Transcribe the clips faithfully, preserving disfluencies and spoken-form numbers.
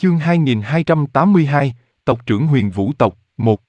Chương hai nghìn hai trăm tám mươi hai, Tộc trưởng Huyền Vũ tộc, một.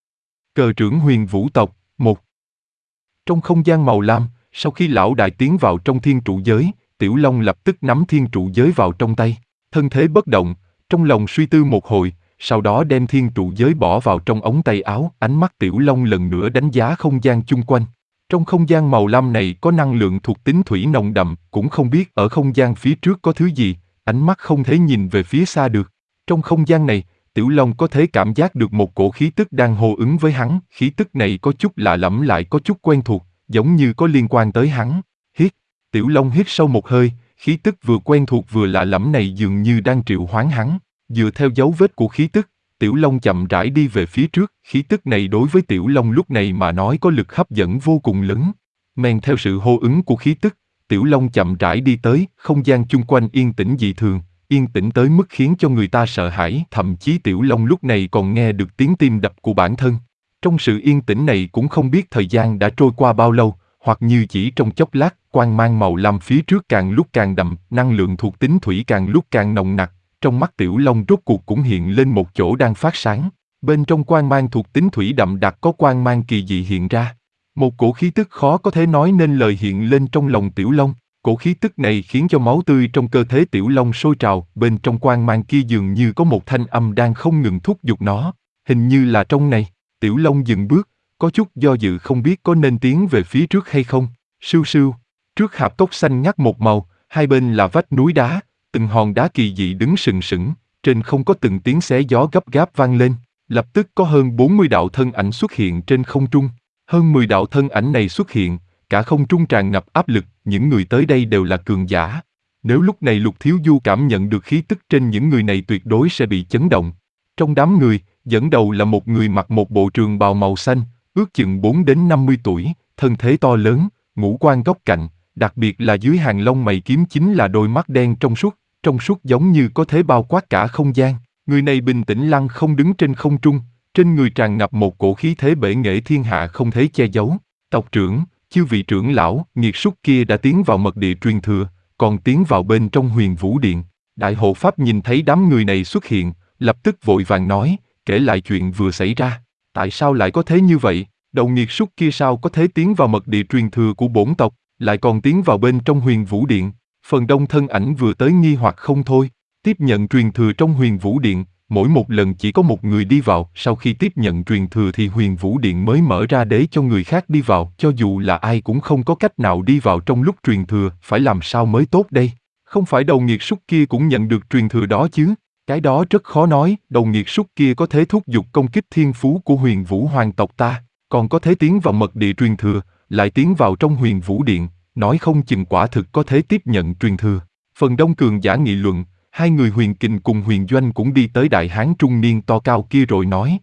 Cờ trưởng Huyền Vũ tộc, một. Trong không gian màu lam, sau khi lão đại tiến vào trong thiên trụ giới, Tiểu Long lập tức nắm thiên trụ giới vào trong tay, thân thế bất động, trong lòng suy tư một hồi, sau đó đem thiên trụ giới bỏ vào trong ống tay áo, ánh mắt Tiểu Long lần nữa đánh giá không gian chung quanh. Trong không gian màu lam này có năng lượng thuộc tính thủy nồng đậm, cũng không biết ở không gian phía trước có thứ gì, ánh mắt không thể nhìn về phía xa được. Trong không gian này, Tiểu Long có thể cảm giác được một cổ khí tức đang hô ứng với hắn, khí tức này có chút lạ lẫm lại có chút quen thuộc, giống như có liên quan tới hắn. Hít, Tiểu Long hít sâu một hơi, khí tức vừa quen thuộc vừa lạ lẫm này dường như đang triệu hoán hắn. Dựa theo dấu vết của khí tức, Tiểu Long chậm rãi đi về phía trước, khí tức này đối với Tiểu Long lúc này mà nói có lực hấp dẫn vô cùng lớn. Men theo sự hô ứng của khí tức, Tiểu Long chậm rãi đi tới, không gian chung quanh yên tĩnh dị thường, yên tĩnh tới mức khiến cho người ta sợ hãi, thậm chí Tiểu Long lúc này còn nghe được tiếng tim đập của bản thân. Trong sự yên tĩnh này cũng không biết thời gian đã trôi qua bao lâu, hoặc như chỉ trong chốc lát, quang mang màu lam phía trước càng lúc càng đậm, năng lượng thuộc tính thủy càng lúc càng nồng nặc. Trong mắt Tiểu Long rốt cuộc cũng hiện lên một chỗ đang phát sáng, bên trong quang mang thuộc tính thủy đậm đặc có quang mang kỳ dị hiện ra. Một cổ khí tức khó có thể nói nên lời hiện lên trong lòng Tiểu Long, cổ khí tức này khiến cho máu tươi trong cơ thể Tiểu Long sôi trào, bên trong quang mang kia dường như có một thanh âm đang không ngừng thúc giục nó, hình như là trong này. Tiểu Long dừng bước, có chút do dự không biết có nên tiến về phía trước hay không. Sưu sưu, trước hạp cốc xanh ngắt một màu, hai bên là vách núi đá. Từng hòn đá kỳ dị đứng sừng sững, trên không có từng tiếng xé gió gấp gáp vang lên, lập tức có hơn bốn mươi đạo thân ảnh xuất hiện trên không trung. Hơn mười đạo thân ảnh này xuất hiện, cả không trung tràn ngập áp lực, những người tới đây đều là cường giả. Nếu lúc này Lục Thiếu Du cảm nhận được khí tức trên những người này tuyệt đối sẽ bị chấn động. Trong đám người, dẫn đầu là một người mặc một bộ trường bào màu xanh, ước chừng bốn đến năm mươi tuổi, thân thế to lớn, ngũ quan góc cạnh, đặc biệt là dưới hàng lông mày kiếm chính là đôi mắt đen trong suốt. Trong suốt giống như có thể bao quát cả không gian. Người này bình tĩnh lăng không đứng trên không trung, trên người tràn ngập một cổ khí thế bể nghệ thiên hạ không thể che giấu. Tộc trưởng, chư vị trưởng lão, nghiệt súc kia đã tiến vào mật địa truyền thừa, còn tiến vào bên trong Huyền Vũ Điện. Đại hộ pháp nhìn thấy đám người này xuất hiện, lập tức vội vàng nói, kể lại chuyện vừa xảy ra. Tại sao lại có thế như vậy? Đầu nghiệt súc kia sao có thể tiến vào mật địa truyền thừa của bổn tộc, lại còn tiến vào bên trong Huyền Vũ Điện? Phần đông thân ảnh vừa tới nghi hoặc không thôi. Tiếp nhận truyền thừa trong Huyền Vũ Điện, mỗi một lần chỉ có một người đi vào, sau khi tiếp nhận truyền thừa thì Huyền Vũ Điện mới mở ra để cho người khác đi vào, cho dù là ai cũng không có cách nào đi vào trong lúc truyền thừa, phải làm sao mới tốt đây? Không phải đầu nghiệt súc kia cũng nhận được truyền thừa đó chứ? Cái đó rất khó nói, đầu nghiệt súc kia có thể thúc giục công kích thiên phú của Huyền Vũ hoàng tộc ta, còn có thể tiến vào mật địa truyền thừa, lại tiến vào trong Huyền Vũ Điện. Nói không chừng quả thực có thể tiếp nhận truyền thừa. Phần đông cường giả nghị luận, hai người Huyền Kình cùng Huyền Doanh cũng đi tới đại hán trung niên to cao kia rồi nói.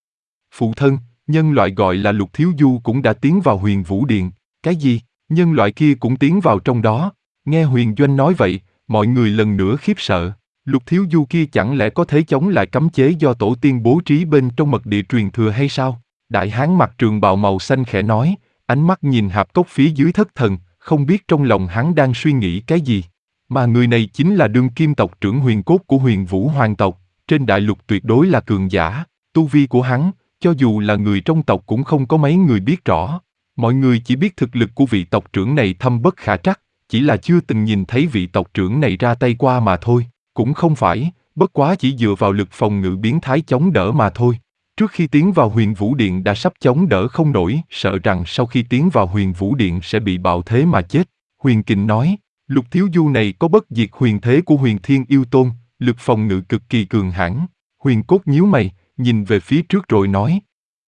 Phụ thân, nhân loại gọi là Lục Thiếu Du cũng đã tiến vào Huyền Vũ Điện. Cái gì? Nhân loại kia cũng tiến vào trong đó. Nghe Huyền Doanh nói vậy, mọi người lần nữa khiếp sợ. Lục Thiếu Du kia chẳng lẽ có thể chống lại cấm chế do tổ tiên bố trí bên trong mật địa truyền thừa hay sao? Đại hán mặc trường bào màu xanh khẽ nói, ánh mắt nhìn hạp cốc phía dưới thất thần. Không biết trong lòng hắn đang suy nghĩ cái gì. Mà người này chính là đương kim tộc trưởng huyền cốt của Huyền Vũ hoàng tộc, trên đại lục tuyệt đối là cường giả. Tu vi của hắn, cho dù là người trong tộc cũng không có mấy người biết rõ. Mọi người chỉ biết thực lực của vị tộc trưởng này thâm bất khả trắc, chỉ là chưa từng nhìn thấy vị tộc trưởng này ra tay qua mà thôi. Cũng không phải, bất quá chỉ dựa vào lực phòng ngự biến thái chống đỡ mà thôi. Trước khi tiến vào Huyền Vũ Điện đã sắp chống đỡ không nổi, sợ rằng sau khi tiến vào Huyền Vũ Điện sẽ bị bạo thế mà chết. Huyền Kình nói, Lục Thiếu Du này có bất diệt huyền thế của Huyền Thiên Yêu Tôn, lực phòng ngự cực kỳ cường hãn. Huyền Cốt nhíu mày, nhìn về phía trước rồi nói.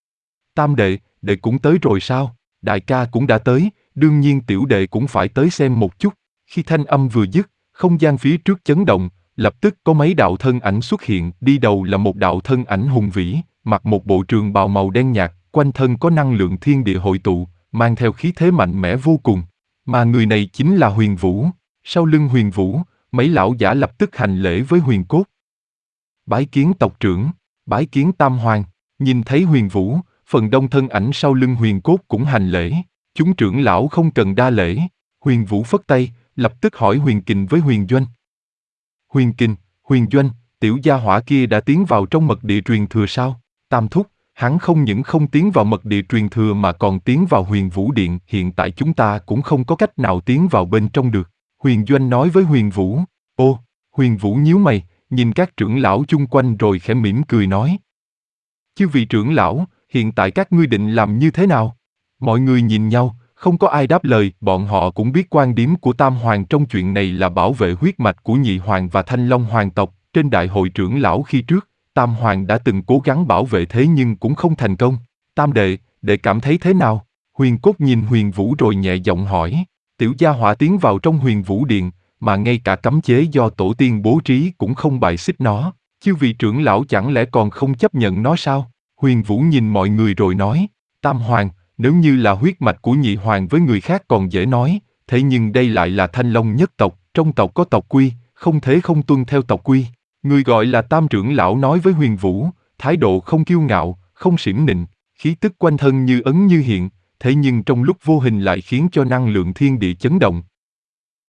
Tam đệ, đệ cũng tới rồi sao? Đại ca cũng đã tới, đương nhiên tiểu đệ cũng phải tới xem một chút. Khi thanh âm vừa dứt, không gian phía trước chấn động, lập tức có mấy đạo thân ảnh xuất hiện, đi đầu là một đạo thân ảnh hùng vĩ, mặc một bộ trường bào màu đen nhạt, quanh thân có năng lượng thiên địa hội tụ, mang theo khí thế mạnh mẽ vô cùng. Mà người này chính là Huyền Vũ. Sau lưng Huyền Vũ, mấy lão giả lập tức hành lễ với Huyền Cốt. Bái kiến tộc trưởng, bái kiến Tam Hoàng. Nhìn thấy Huyền Vũ, phần đông thân ảnh sau lưng Huyền Cốt cũng hành lễ. Chúng trưởng lão không cần đa lễ. Huyền Vũ phất tay, lập tức hỏi Huyền Kình với Huyền Doanh. Huyền Kình, Huyền Doanh, tiểu gia hỏa kia đã tiến vào trong mật địa truyền thừa sao? Tam thúc, hắn không những không tiến vào mật địa truyền thừa mà còn tiến vào Huyền Vũ Điện, hiện tại chúng ta cũng không có cách nào tiến vào bên trong được. Huyền Doanh nói với Huyền Vũ. Ô, Huyền Vũ nhíu mày, nhìn các trưởng lão chung quanh rồi khẽ mỉm cười nói. Chư vị trưởng lão, hiện tại các ngươi định làm như thế nào? Mọi người nhìn nhau, không có ai đáp lời, bọn họ cũng biết quan điểm của Tam Hoàng trong chuyện này là bảo vệ huyết mạch của Nhị Hoàng và Thanh Long Hoàng tộc. Trên đại hội trưởng lão khi trước, Tam Hoàng đã từng cố gắng bảo vệ thế nhưng cũng không thành công. Tam đệ, đệ cảm thấy thế nào? Huyền Cốt nhìn Huyền Vũ rồi nhẹ giọng hỏi. Tiểu gia hỏa tiến vào trong Huyền Vũ Điện, mà ngay cả cấm chế do tổ tiên bố trí cũng không bài xích nó. Chư vị trưởng lão chẳng lẽ còn không chấp nhận nó sao? Huyền Vũ nhìn mọi người rồi nói. Tam Hoàng, nếu như là huyết mạch của Nhị Hoàng với người khác còn dễ nói, thế nhưng đây lại là Thanh Long nhất tộc, trong tộc có tộc quy, không thể không tuân theo tộc quy. Người gọi là Tam trưởng lão nói với Huyền Vũ, thái độ không kiêu ngạo, không xiểm nịnh, khí tức quanh thân như ấn như hiện, thế nhưng trong lúc vô hình lại khiến cho năng lượng thiên địa chấn động.